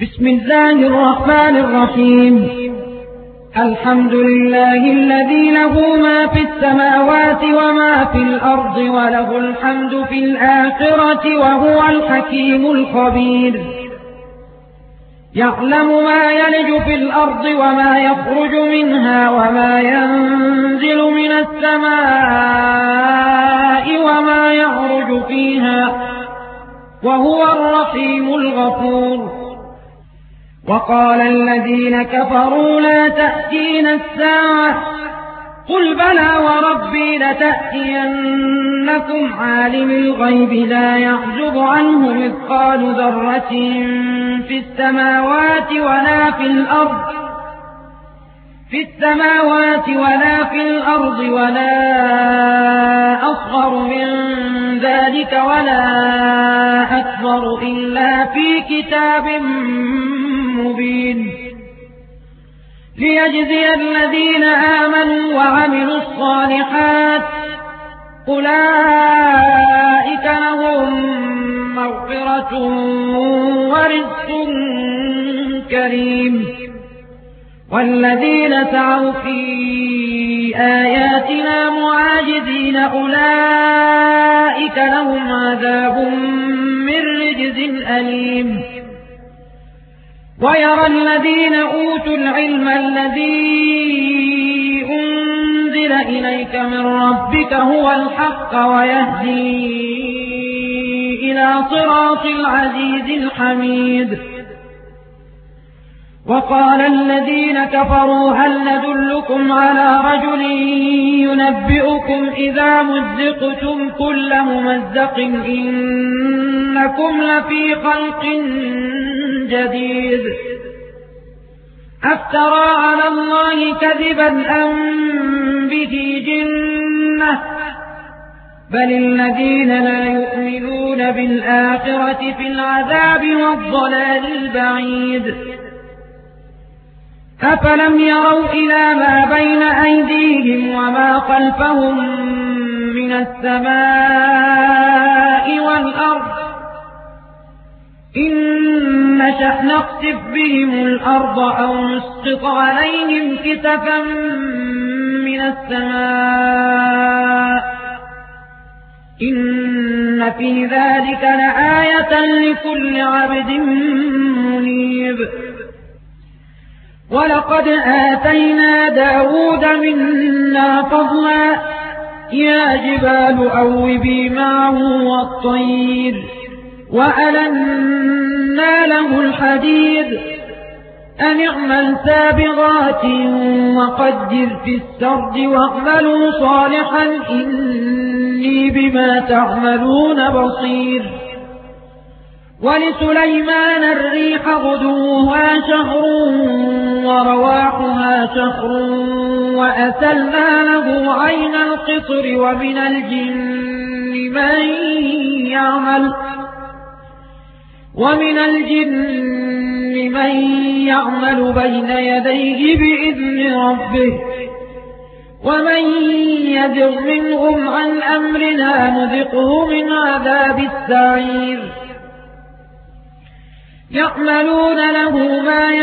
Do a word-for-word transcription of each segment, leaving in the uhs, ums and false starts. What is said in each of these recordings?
بسم الله الرحمن الرحيم. الحمد لله الذي له ما في السماوات وما في الأرض وله الحمد في الآخرة وهو الحكيم الخبير. يعلم ما يلج في الأرض وما يخرج منها وما ينزل من السماء وما يعرج فيها وهو الرحيم الغفور. وقال الذين كفروا لا تأتينا الساعة قل بلى وربي لتأتينكم عالم الغيب لا يعزب عنه مثقال ذرة في السماوات ولا في الأرض في السماوات ولا في الأرض ولا أصغر من ذلك ولا أكبر إلا في كتاب مبين ليجزي الذين آمنوا وعملوا الصالحات أولئك لهم مغفرة ورزق كريم. والذين سعوا في آياتنا معاجزين أولئك لهم عذاب من رجز أليم. ويرى الذين أوتوا العلم الذي أنزل إليك من ربك هو الحق ويهدي إلى صراط العزيز الحميد. وقال الذين كفروا هل ندلكم على رجل ينبئكم إذا مزقتم كل ممزق إنكم لفي خلق جديد أفترى على الله كذبا أم به جنة بل الذين لا يؤمنون بالآخرة في العذاب والضلال البعيد. أفلم يروا إلى ما بين أيديهم وما خلفهم من السماء والأرض إن نشأ نخسف بهم الأرض أو نسقط عليهم كسفا من السماء إن في ذلك لآية لكل عبد منيب. ولقد آتينا داود منا فضلا يا جبال أوبي معه والطير وألنا له الحديد أن اعمل سابغات وقدر في السرد واعملوا صالحا إني بما تعملون بصير. ولسليمان الريح غدوها شهر ورواحها شهر وأسلنا له عين القطر ومن الجن من يعمل ومن الجن من يعمل بين يديه بإذن ربه ومن يزغ منهم عن أمرنا نذقه من عذاب السعير. يعملون له ما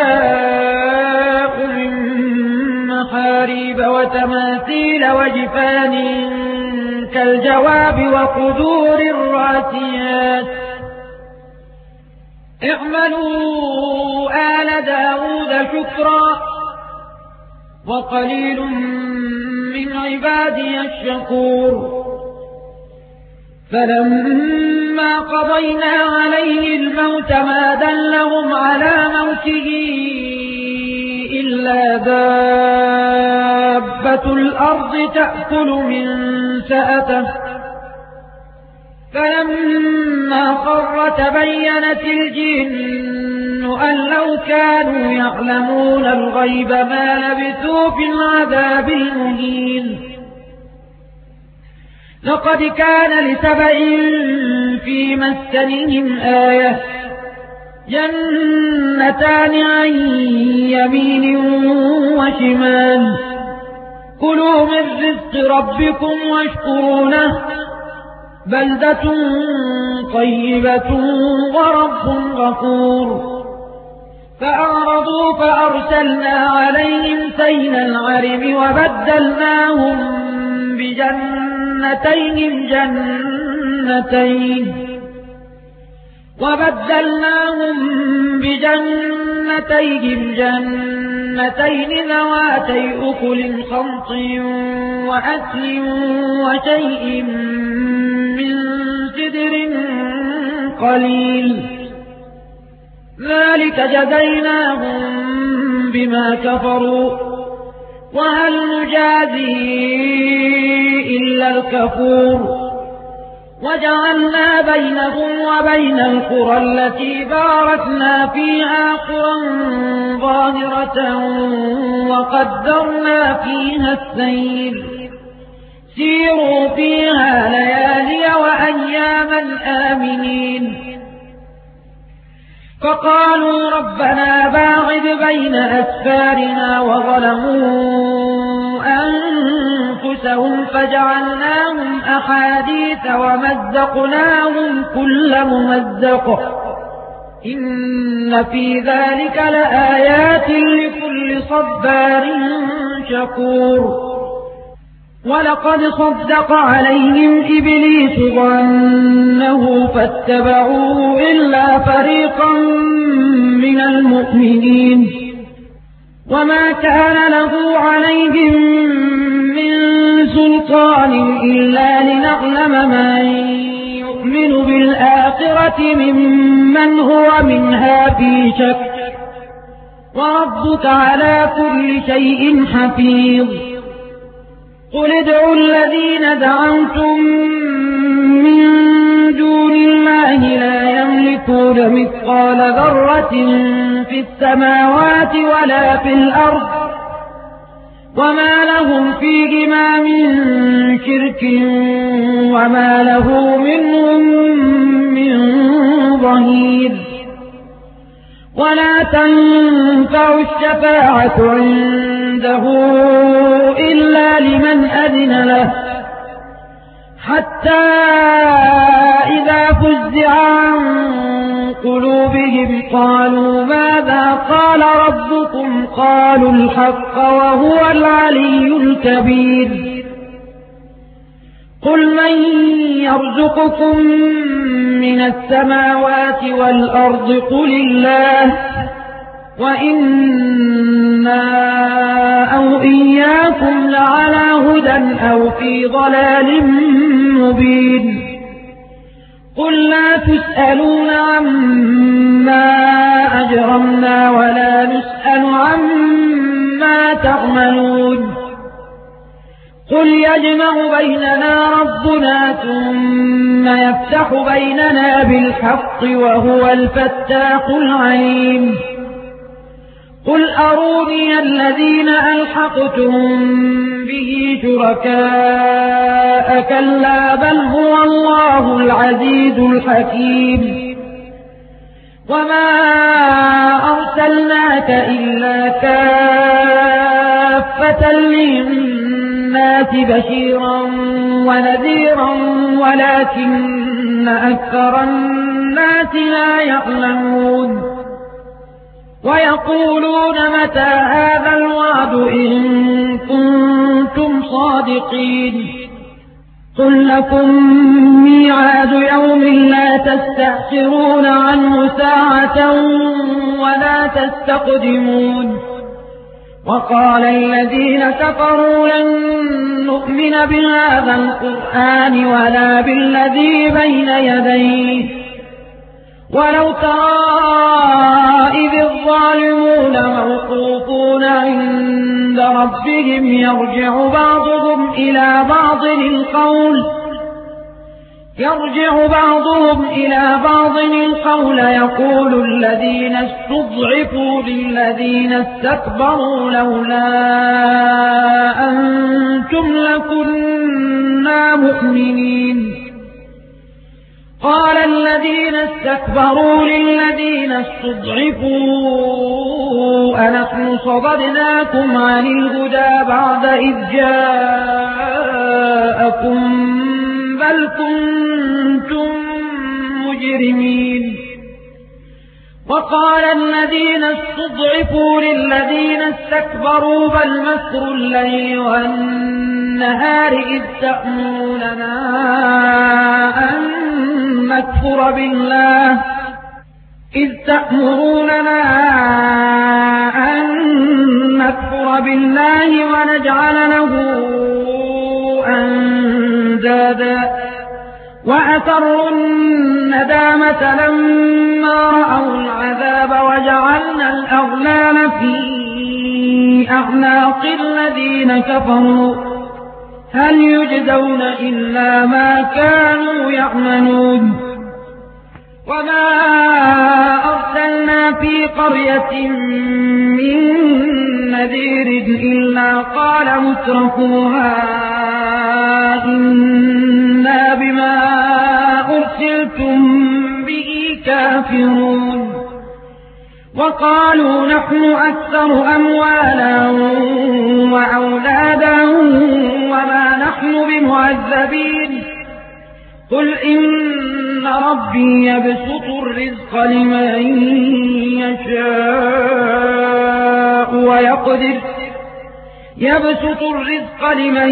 يشاء من محاريب وتماثيل وجفان كالجواب وقدور الراسيات اعملوا آل داود شكرا وقليل من عبادي الشكور. فلما قضينا عليه الموت ما دلهم على موته إلا دابة الأرض تأكل من سأته فلما خر تبينت الجن أن لو كانوا يعلمون الغيب ما لبثوا في العذاب المهين. لقد كان لسبإ في مسكنهم آية جنتان عن يمين وشمال كلوا من رزق ربكم واشكروا له بلدة طيبة ورب غفور. فأعرضوا فأرسلنا عليهم سيل العرم وبدلناهم بجنتين جنتين وبدلناهم بجنتين جنتين ذواتي أكل خمط وأكل وشيء من سدر قليل ذلك جزيناهم بما كفروا وهل نجازي إلا الكفور وجعلنا بينهم وبين القرى التي باركنا فيها قرى ظاهرة وقدرنا فيها السير سيروا فيها ليالي وأياما آمنين فقالوا ربنا باعد بين أسفارنا وظلموا أنفسهم فجعلناهم أحاديث ومزقناهم كل ممزق إن في ذلك لآيات لكل صبار شكور ولقد صدق عليهم إبليس ظنه فاتبعوه إلا فريقا من المؤمنين وما كان له عليهم من سلطان إلا لنعلم من يؤمن بالآخرة ممن هو منها في شك وربك على كل شيء حفيظ قل ادعوا الذين دعوتم من دون الله لا يملكون مثقال ذرة في السماوات ولا في الأرض وما لهم فيهما من شرك وما له منهم من ظهير ولا تنفع الشفاعة عنده إلا لمن أذن له حتى إذا فزع عن قلوبهم قالوا ماذا قال ربكم قالوا الحق وهو العلي الكبير قل من يرزقكم من السماوات والأرض قل الله وإنا أو إياكم لعلى هدى أو في ضلال مبين قل لا تسألون عما أجرمنا ولا نسأل عما تعملون قل يجمع بيننا ربنا ثم يفتح بيننا بالحق وهو الفتاح العليم قل أروني الذين ألحقتم به شركاء كلا بل هو الله العزيز الحكيم وما أرسلناك إلا كافة للناس بشيرا ونذيرا ولكن أكثر الناس لا يعلمون ويقولون متى هذا الوعد إن كنتم صادقين قل لكم ميعاد يوم لا تستأخرون عنه ساعة ولا تستقدمون وقال الذين كفروا لن نؤمن بهذا القرآن ولا بالذي بين يديه ولو ترى إذ الظالمون موقوفون عند ربهم يرجع بعضهم إلى بعض القول يرجع بعضهم إلى بعض القول يقول الذين استضعفوا للذين استكبروا لولا أنتم لكنا مؤمنين قال الذين استكبروا للذين استضعفوا أنحن صددناكم عن الهدى بعد إذ جاءكم بل كنتم مجرمين وقال الذين استضعفوا للذين استكبروا بل مكر الليل والنهار إذ تأمروننا أن نكفر بالله إذ تأمروننا أن نكفر بالله ونجعل له أندادا وأسروا الندامة لما رأوا العذاب وجعلنا الأغلال في أعناق الذين كفروا هل يجزون إلا ما كانوا يعملون وما أرسلنا في قرية من نذير إلا قال مترفوها إنا بما أرسلتم به كافرون وقالوا نحن أكثر أموالا وأولادا وما نحن بمعذبين قل إن ربي يبسط الرزق لمن يشاء ويقدر يبسط الرزق لمن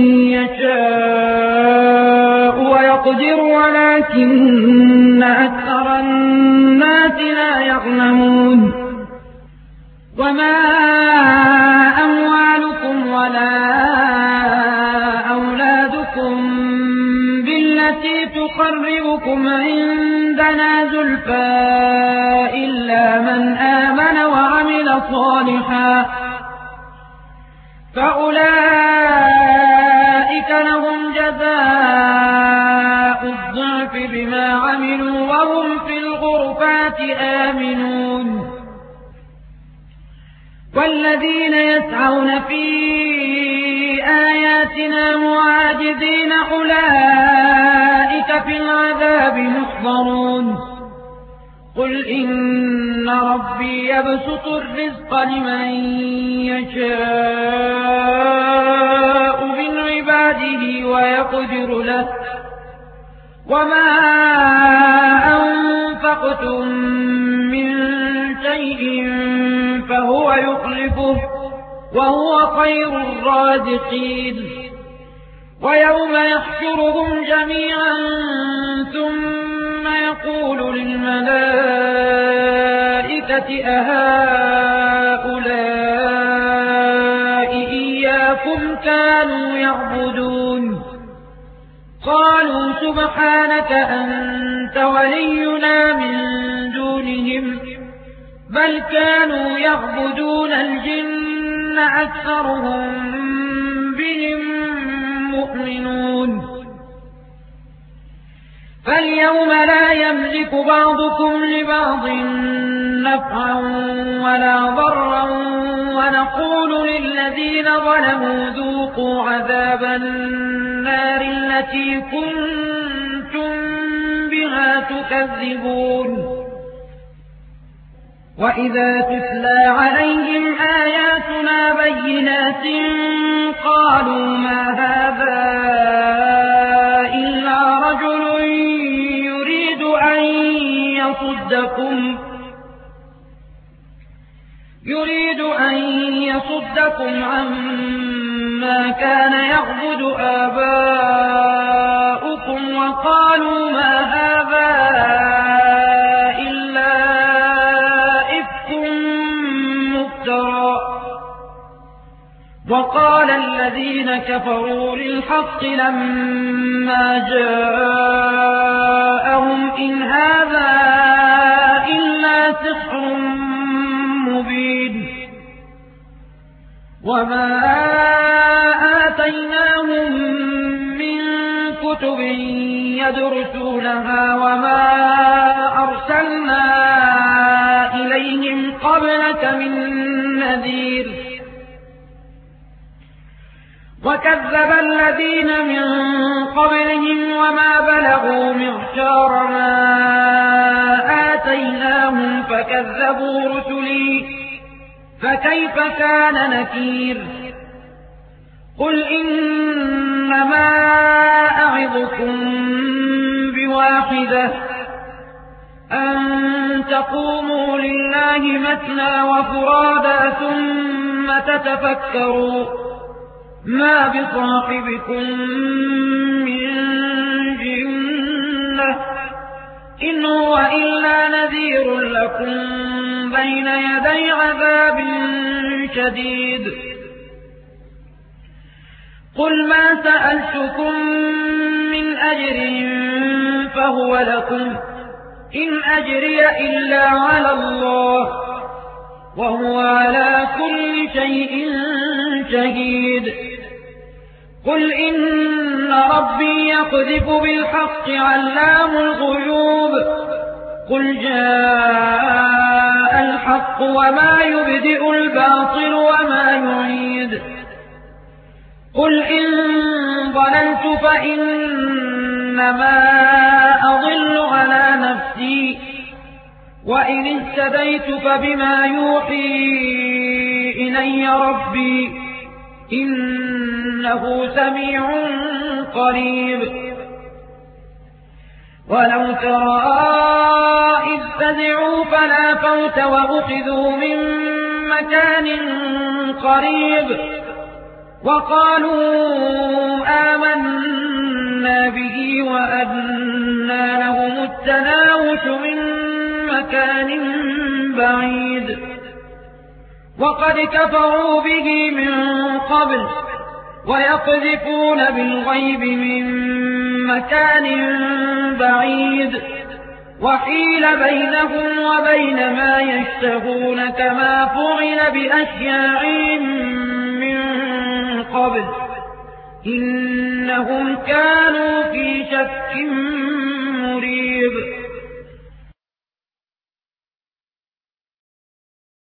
يشاء ويقدر ولكن أكثر الناس لا يعلمون وما أموالكم ولا أولادكم بالتي تقربكم عندنا زلفى إلا من آمن وعمل صالحا فأولئك لهم جزاء الضعف بما عملوا وهم في الغرفات آمنون والذين يسعون في آياتنا معاجزين أولئك في العذاب محضرون قل إن ربي يبسط الرزق لمن يشاء من عباده ويقدر له وما أنفقتم من شيء فهو يخلفه وهو خير الرازقين ويوم يحشرهم جميعا ثم يقول للملائكة أهؤلاء إياكم كانوا يعبدون قالوا سبحانك أنت ولينا من دونهم بل كانوا يعبدون الجن أكثرهم بهم مؤمنون فاليوم لا يملك بعضكم لبعض نفعا ولا ضرا ونقول للذين ظلموا ذوقوا عذاب النار التي كنتم بها تكذبون وإذا تتلى عليهم آياتنا بينات قالوا ما هذا إلا رجل يريد أن يصدكم يريد أن يصدكم عما كان يعبد آباؤكم وقالوا ما هذا وقال الذين كفروا للحق لما جاءهم إن هذا إلا سحر مبين وما آتيناهم من كتب يدرسونها وما أرسلنا إليهم قبلك من نذير وكذب الذين من قبلهم وما بلغوا معشار ما آتيناهم فكذبوا رسلي فكيف كان نكير قل إنما أعظكم بواحدة أن تقوموا لله مثنى وفرادا ثم تتفكروا ما بصاحبكم من جنة إن هو إلا نذير لكم بين يدي عذاب شديد قل ما سألتكم من أجر فهو لكم إن أجري إلا على الله وهو على كل شيء شهيد قل إن ربي يقذف بالحق علام الغيوب قل جاء الحق وما يبدئ الباطل وما يعيد قل إن ضللت فإنما أضل على نفسي وإن اهتديت فبما يوحي إلي ربي إنه سميع قريب ولو ترى إذ فزعوا فلا فوت وأخذوا من مكان قريب وقالوا آمنا به وأنى لهم التناوش من مكان بعيد وقد كفروا به من قبل ويقذفون بالغيب من مكان بعيد وحيل بينهم وبين ما يشتهون كما فعل بأشياعهم من قبل إنهم كانوا في شك مريب